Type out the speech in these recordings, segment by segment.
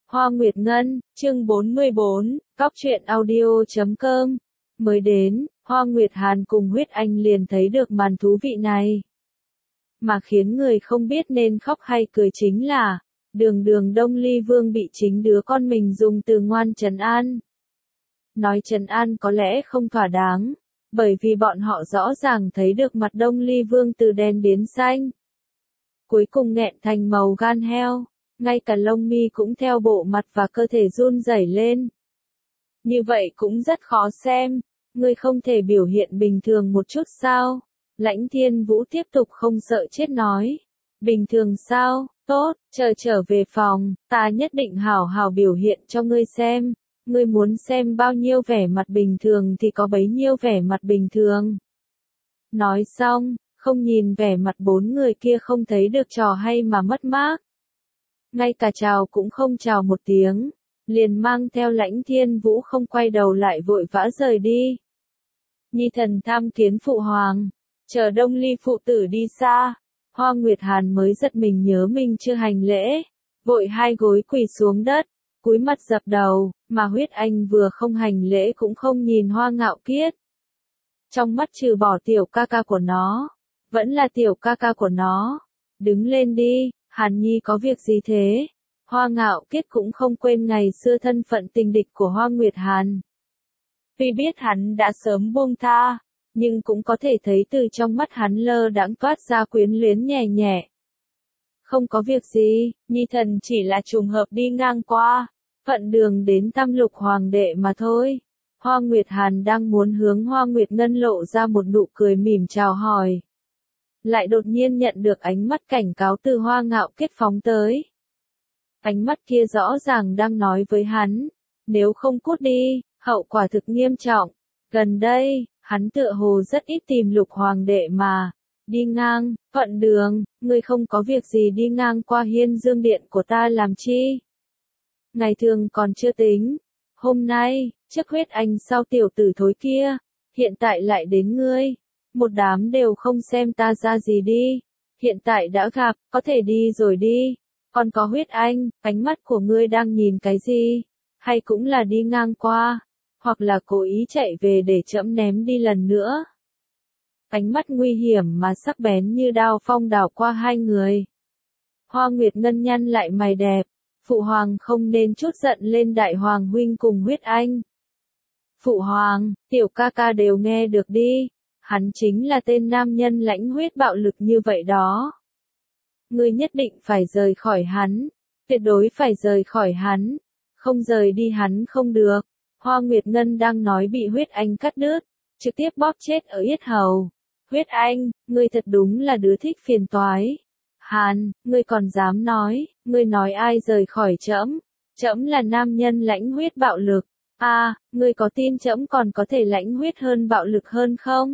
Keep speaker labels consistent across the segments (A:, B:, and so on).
A: Hoa Nguyệt Ngân, chương 44, Góc truyện audio.com. Mới đến, Hoa Nguyệt Hàn cùng Huyết Anh liền thấy được màn thú vị này. Mà khiến người không biết nên khóc hay cười chính là, đường Đông Ly Vương bị chính đứa con mình dùng từ ngoan trấn an. Nói trấn an có lẽ không thỏa đáng, bởi vì bọn họ rõ ràng thấy được mặt Đông Ly Vương từ đen biến xanh. Cuối cùng nghẹn thành màu gan heo. Ngay cả lông mi cũng theo bộ mặt và cơ thể run rẩy lên. Như vậy cũng rất khó xem, ngươi không thể biểu hiện bình thường một chút sao? Lãnh Thiên Vũ tiếp tục không sợ chết nói. Bình thường sao? Tốt, trở về phòng, ta nhất định hảo hảo biểu hiện cho ngươi xem. Ngươi muốn xem bao nhiêu vẻ mặt bình thường thì có bấy nhiêu vẻ mặt bình thường. Nói xong, không nhìn vẻ mặt bốn người kia không thấy được trò hay mà mất mát. Ngay cả chào cũng không chào một tiếng, liền mang theo Lãnh Thiên Vũ không quay đầu lại vội vã rời đi. Nhi thần tham kiến phụ hoàng, chờ Đông Ly phụ tử đi xa, Hoa Nguyệt Hàn mới giật mình nhớ mình chưa hành lễ, vội hai gối quỳ xuống đất, cúi mặt dập đầu, mà Huyết Anh vừa không hành lễ cũng không nhìn Hoa Ngạo Kiết. Trong mắt trừ bỏ tiểu ca ca của nó, vẫn là tiểu ca ca của nó. Đứng lên đi. Hàn Nhi có việc gì thế? Hoa Ngạo Kiết cũng không quên ngày xưa thân phận tình địch của Hoa Nguyệt Hàn. Tuy biết hắn đã sớm buông tha, nhưng cũng có thể thấy từ trong mắt hắn lơ đãng toát ra quyến luyến nhẹ nhẹ. Không có việc gì, Nhi thần chỉ là trùng hợp đi ngang qua, thuận đường đến thăm Lục Hoàng đệ mà thôi. Hoa Nguyệt Hàn đang muốn hướng Hoa Nguyệt Ngân lộ ra một nụ cười mỉm chào hỏi. Lại đột nhiên nhận được ánh mắt cảnh cáo từ Hoa Ngạo Kiết phóng tới. Ánh mắt kia rõ ràng đang nói với hắn, nếu không cút đi, hậu quả thực nghiêm trọng. Gần đây, hắn tựa hồ rất ít tìm Lục Hoàng đệ mà. Đi ngang, thuận đường, ngươi không có việc gì đi ngang qua Hiên Dương Điện của ta làm chi? Ngày thường còn chưa tính, hôm nay, trước Huyết Anh sau tiểu tử thối kia, hiện tại lại đến ngươi. Một đám đều không xem ta ra gì đi. Hiện tại đã gặp, có thể đi rồi đi. Còn có Huyết Anh, ánh mắt của ngươi đang nhìn cái gì? Hay cũng là đi ngang qua? Hoặc là cố ý chạy về để trẫm ném đi lần nữa? Ánh mắt nguy hiểm mà sắc bén như đao phong đảo qua hai người. Hoa Nguyệt Ngân nhăn lại mày đẹp. Phụ hoàng không nên chút giận lên Đại Hoàng huynh cùng Huyết Anh. Phụ hoàng, tiểu ca ca đều nghe được đi. Hắn chính là tên nam nhân lãnh huyết bạo lực như vậy đó. Ngươi nhất định phải rời khỏi hắn. Tuyệt đối phải rời khỏi hắn. Không rời đi hắn không được. Hoa Nguyệt Ngân đang nói bị Huyết Anh cắt đứt. Trực tiếp bóp chết ở yết hầu. Huyết Anh, ngươi thật đúng là đứa thích phiền toái. Hàn, ngươi còn dám nói. Ngươi nói ai rời khỏi trẫm? Trẫm là nam nhân lãnh huyết bạo lực. Ngươi có tin trẫm còn có thể lãnh huyết hơn bạo lực hơn không?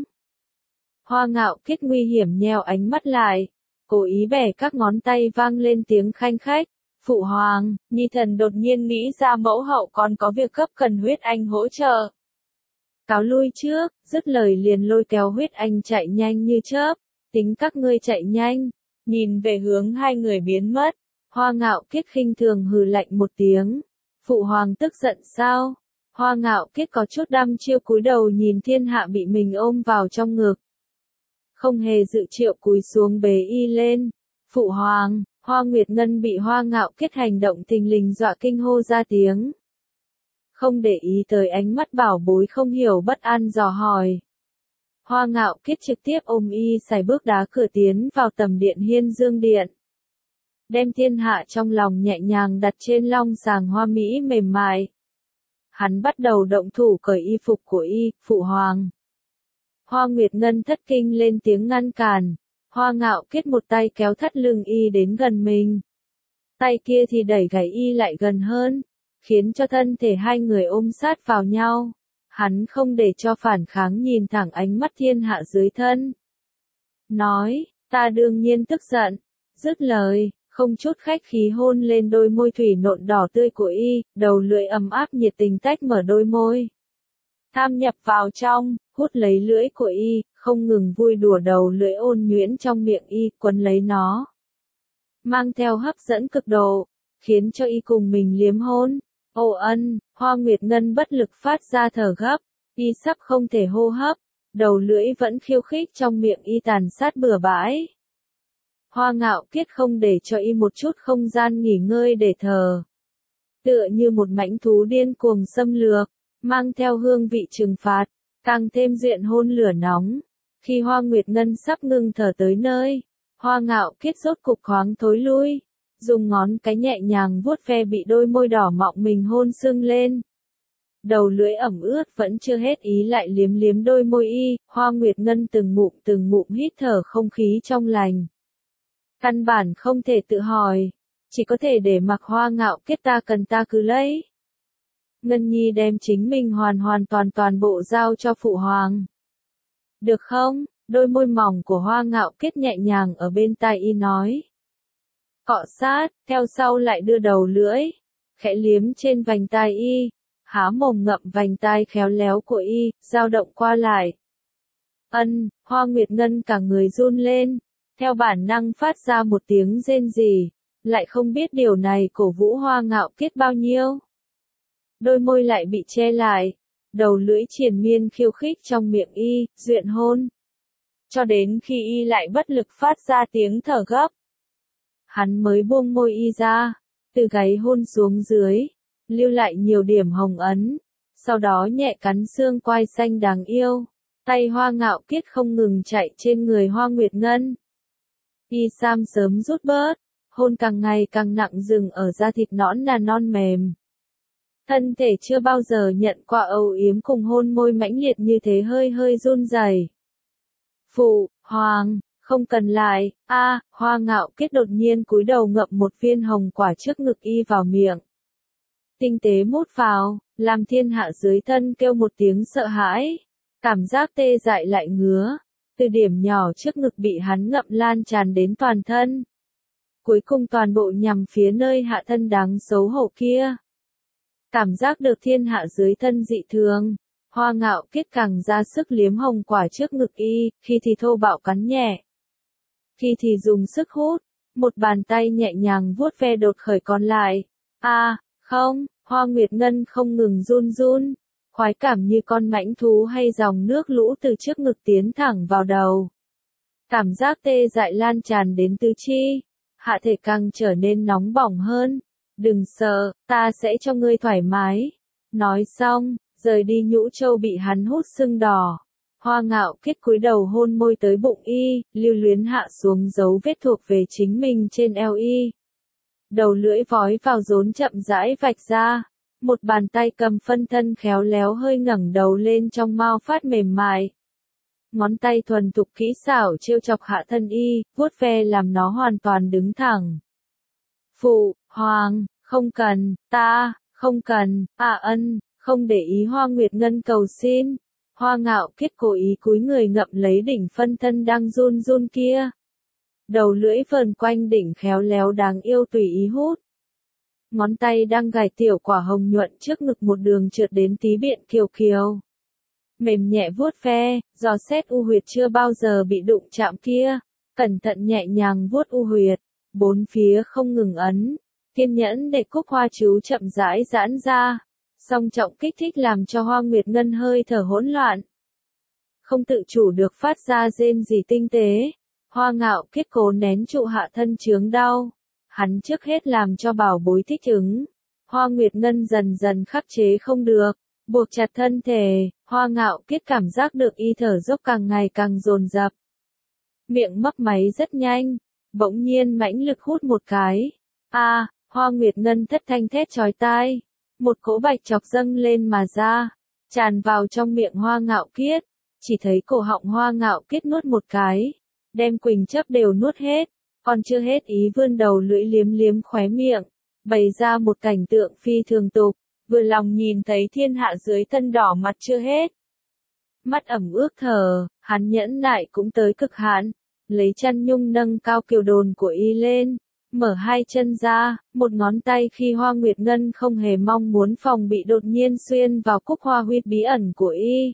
A: Hoa Ngạo Kiết nguy hiểm nheo ánh mắt lại, cố ý bẻ các ngón tay vang lên tiếng khanh khách. Phụ hoàng, Nhi thần đột nhiên nghĩ ra mẫu hậu còn có việc gấp cần Huyết Anh hỗ trợ. Cáo lui trước, dứt lời liền lôi kéo Huyết Anh chạy nhanh như chớp. Tính các ngươi chạy nhanh. Nhìn về hướng hai người biến mất, Hoa Ngạo Kiết khinh thường hừ lạnh một tiếng. Phụ hoàng tức giận sao? Hoa Ngạo Kiết có chút đăm chiêu cúi đầu nhìn thiên hạ bị mình ôm vào trong ngực. Không hề dự triệu cúi xuống bế y lên. Phụ hoàng, Hoa Nguyệt Ngân bị Hoa Ngạo Kiết hành động thình lình dọa kinh hô ra tiếng. Không để ý tới ánh mắt bảo bối không hiểu bất an dò hỏi. Hoa Ngạo Kiết trực tiếp ôm y sải bước đá cửa tiến vào tầm điện Hiên Dương Điện. Đem thiên hạ trong lòng nhẹ nhàng đặt trên long sàng hoa mỹ mềm mại. Hắn bắt đầu động thủ cởi y phục của y, phụ hoàng. Hoa Nguyệt Ngân thất kinh lên tiếng ngăn cản. Hoa Ngạo Kiết một tay kéo thắt lưng y đến gần mình. Tay kia thì đẩy gáy y lại gần hơn, khiến cho thân thể hai người ôm sát vào nhau. Hắn không để cho phản kháng nhìn thẳng ánh mắt thiên hạ dưới thân. Nói, ta đương nhiên tức giận. Dứt lời, không chút khách khí hôn lên đôi môi thủy nộn đỏ tươi của y, đầu lưỡi ấm áp nhiệt tình tách mở đôi môi. Tham nhập vào trong, hút lấy lưỡi của y, không ngừng vui đùa đầu lưỡi ôn nhuyễn trong miệng y, quấn lấy nó. Mang theo hấp dẫn cực độ, khiến cho y cùng mình liếm hôn. Ồ ân, Hoa Nguyệt Ngân bất lực phát ra thở gấp, y sắp không thể hô hấp, đầu lưỡi vẫn khiêu khích trong miệng y tàn sát bừa bãi. Hoa Ngạo Kiết không để cho y một chút không gian nghỉ ngơi để thở. Tựa như một mãnh thú điên cuồng xâm lược, mang theo hương vị trừng phạt, càng thêm diện hôn lửa nóng. Khi Hoa Nguyệt Ngân sắp ngừng thở tới nơi, Hoa Ngạo Kiết rốt cục khoáng thối lui, dùng ngón cái nhẹ nhàng vuốt ve bị đôi môi đỏ mọng mình hôn sưng lên. Đầu lưỡi ẩm ướt vẫn chưa hết ý lại liếm liếm đôi môi y, Hoa Nguyệt Ngân từng ngụm hít thở không khí trong lành. Căn bản không thể tự hỏi, chỉ có thể để mặc Hoa Ngạo Kiết ta cần ta cứ lấy. Ngân Nhi đem chính mình hoàn hoàn toàn bộ giao cho phụ hoàng. Được không? Đôi môi mỏng của Hoa Ngạo Kiết nhẹ nhàng ở bên tai y nói. Cọ sát, theo sau lại đưa đầu lưỡi, khẽ liếm trên vành tai y, há mồm ngậm vành tai khéo léo của y, dao động qua lại. Hoa Nguyệt Ngân cả người run lên, theo bản năng phát ra một tiếng rên rỉ, lại không biết điều này cổ vũ Hoa Ngạo Kiết bao nhiêu. Đôi môi lại bị che lại, đầu lưỡi triền miên khiêu khích trong miệng y, duyện hôn. Cho đến khi y lại bất lực phát ra tiếng thở gấp. Hắn mới buông môi y ra, từ gáy hôn xuống dưới, lưu lại nhiều điểm hồng ấn, sau đó nhẹ cắn xương quai xanh đáng yêu. Tay Hoa Ngạo Kiết không ngừng chạy trên người Hoa Nguyệt Ngân. Y sam sớm rút bớt, hôn càng ngày càng nặng dừng ở da thịt nõn nà non mềm. Thân thể chưa bao giờ nhận qua âu yếm cùng hôn môi mãnh liệt như thế hơi hơi run rẩy. Phụ hoàng, không cần lại, Hoa Ngạo Kiết đột nhiên cúi đầu ngậm một viên hồng quả trước ngực y vào miệng. Tinh tế mút vào, làm thiên hạ dưới thân kêu một tiếng sợ hãi, cảm giác tê dại lại ngứa, từ điểm nhỏ trước ngực bị hắn ngậm lan tràn đến toàn thân. Cuối cùng toàn bộ nhằm phía nơi hạ thân đáng xấu hổ kia. Cảm giác được thiên hạ dưới thân dị thường, Hoa Ngạo Kiết càng ra sức liếm hồng quả trước ngực y, khi thì thô bạo cắn nhẹ, khi thì dùng sức hút, một bàn tay nhẹ nhàng vuốt ve đột khởi còn lại. Không, Hoa Nguyệt Ngân không ngừng run run, khoái cảm như con mãnh thú hay dòng nước lũ từ trước ngực tiến thẳng vào đầu. Cảm giác tê dại lan tràn đến tứ chi, hạ thể càng trở nên nóng bỏng hơn. Đừng sợ, ta sẽ cho ngươi thoải mái. Nói xong, rời đi nhũ châu bị hắn hút sưng đỏ. Hoa Ngạo Kiết cúi đầu hôn môi tới bụng y, lưu luyến hạ xuống dấu vết thuộc về chính mình trên eo y. Đầu lưỡi vói vào rốn chậm rãi vạch ra, một bàn tay cầm phân thân khéo léo hơi ngẩng đầu lên trong mao phát mềm mại. Ngón tay thuần thục kỹ xảo trêu chọc hạ thân y, vuốt ve làm nó hoàn toàn đứng thẳng. Phụ hoàng, không cần, không cần, không để ý Hoa Nguyệt Ngân cầu xin. Hoa Ngạo Kiết cố ý cúi người ngậm lấy đỉnh phân thân đang run run kia. Đầu lưỡi vờn quanh đỉnh khéo léo đáng yêu tùy ý hút. Ngón tay đang gài tiểu quả hồng nhuận trước ngực một đường trượt đến tí biện kiều kiều. Mềm nhẹ vuốt ve, dò xét u huyệt chưa bao giờ bị đụng chạm kia, cẩn thận nhẹ nhàng vuốt u huyệt, bốn phía không ngừng ấn, kiên nhẫn để cúc hoa chú chậm rãi giãn ra, song trọng kích thích làm cho Hoa Nguyệt Ngân hơi thở hỗn loạn. Không tự chủ được phát ra rên rỉ tinh tế, Hoa Ngạo Kiết cố nén trụ hạ thân chướng đau, hắn trước hết làm cho bảo bối thích ứng. Hoa Nguyệt Ngân dần dần khắc chế không được, buộc chặt thân thể, Hoa Ngạo Kiết cảm giác được y thở dốc càng ngày càng dồn dập. Miệng mấp máy rất nhanh, bỗng nhiên mãnh lực hút một cái. Hoa Nguyệt Ngân thất thanh thét chói tai, một cỗ bạch chọc dâng lên mà ra, tràn vào trong miệng Hoa Ngạo Kiết, chỉ thấy cổ họng Hoa Ngạo Kiết nuốt một cái, đem quỳnh chấp đều nuốt hết, còn chưa hết ý vươn đầu lưỡi liếm liếm khóe miệng, bày ra một cảnh tượng phi thường tục, vừa lòng nhìn thấy thiên hạ dưới thân đỏ mặt chưa hết. Mắt ẩm ướt thở, hắn nhẫn nại cũng tới cực hạn, lấy chăn nhung nâng cao kiều đồn của y lên, mở hai chân ra, một ngón tay khi Hoa Nguyệt Ngân không hề mong muốn phòng bị đột nhiên xuyên vào cúc hoa huyết bí ẩn của y.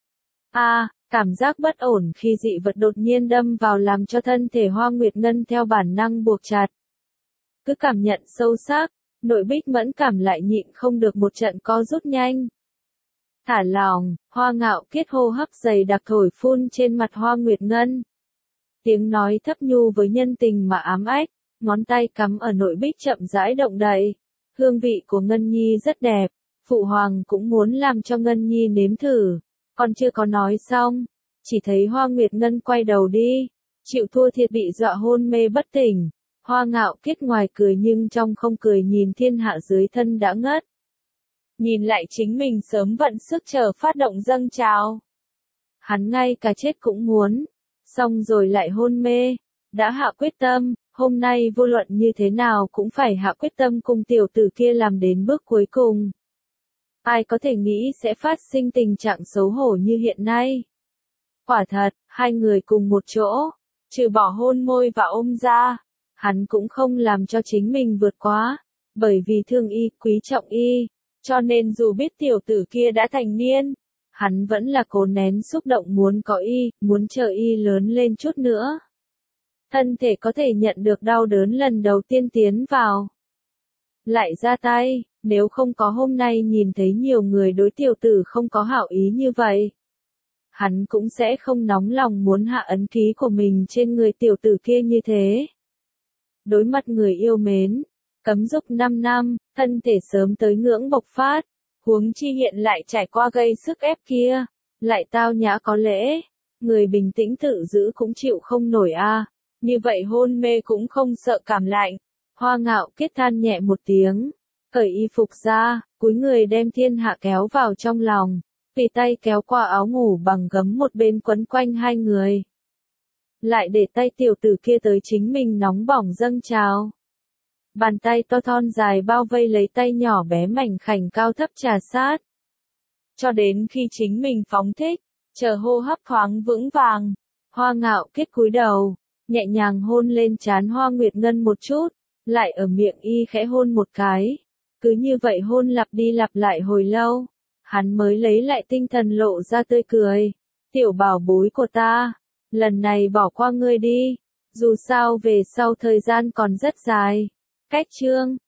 A: Cảm giác bất ổn khi dị vật đột nhiên đâm vào làm cho thân thể Hoa Nguyệt Ngân theo bản năng buộc chặt. Cứ cảm nhận sâu sắc, nội Bích mẫn cảm lại nhịn không được một trận co rút nhanh. Thả lỏng, Hoa Ngạo Kiết hô hấp dày đặc thổi phun trên mặt Hoa Nguyệt Ngân. Tiếng nói thấp nhu với nhân tình mà ám ách, ngón tay cắm ở nội Bích chậm rãi động đậy. Hương vị của Ngân Nhi rất đẹp, Phụ Hoàng cũng muốn làm cho Ngân Nhi nếm thử. Còn chưa có nói xong, chỉ thấy Hoa Nguyệt Ngân quay đầu đi, chịu thua thiệt bị dọa hôn mê bất tỉnh. Hoa Ngạo Kiết ngoài cười nhưng trong không cười nhìn thiên hạ dưới thân đã ngất. Nhìn lại chính mình sớm vận sức chờ phát động dâng trào. Hắn ngay cả chết cũng muốn, xong rồi lại hôn mê, đã hạ quyết tâm, hôm nay vô luận như thế nào cũng phải hạ quyết tâm cùng tiểu tử kia làm đến bước cuối cùng. Ai có thể nghĩ sẽ phát sinh tình trạng xấu hổ như hiện nay. Quả thật, hai người cùng một chỗ, trừ bỏ hôn môi và ôm ra, hắn cũng không làm cho chính mình vượt quá, bởi vì thương y, quý trọng y, cho nên dù biết tiểu tử kia đã thành niên, hắn vẫn là cố nén xúc động muốn có y, muốn chờ y lớn lên chút nữa. Thân thể có thể nhận được đau đớn lần đầu tiên tiến vào. Lại ra tay, nếu không có hôm nay nhìn thấy nhiều người đối tiểu tử không có hảo ý như vậy. Hắn cũng sẽ không nóng lòng muốn hạ ấn ký của mình trên người tiểu tử kia như thế. Đối mặt người yêu mến, cấm dục 5 năm, thân thể sớm tới ngưỡng bộc phát, huống chi hiện lại trải qua gây sức ép kia, lại tao nhã có lễ, người bình tĩnh tự giữ cũng chịu không nổi a. Như vậy hôn mê cũng không sợ cảm lạnh. Hoa Ngạo Kiết than nhẹ một tiếng, cởi y phục ra, cúi người đem thiên hạ kéo vào trong lòng, tùy tay kéo qua áo ngủ bằng gấm một bên quấn quanh hai người. Lại để tay tiểu tử kia tới chính mình nóng bỏng dâng trào. Bàn tay to thon dài bao vây lấy tay nhỏ bé mảnh khảnh cao thấp trà sát. Cho đến khi chính mình phóng thích, chờ hô hấp thoáng vững vàng, Hoa Ngạo Kiết cúi đầu, nhẹ nhàng hôn lên trán Hoa Nguyệt Ngân một chút, lại ở miệng y khẽ hôn một cái. Cứ như vậy hôn lặp đi lặp lại hồi lâu, hắn mới lấy lại tinh thần lộ ra tươi cười. Tiểu bảo bối của ta, lần này bỏ qua ngươi đi, dù sao về sau thời gian còn rất dài. Cách chương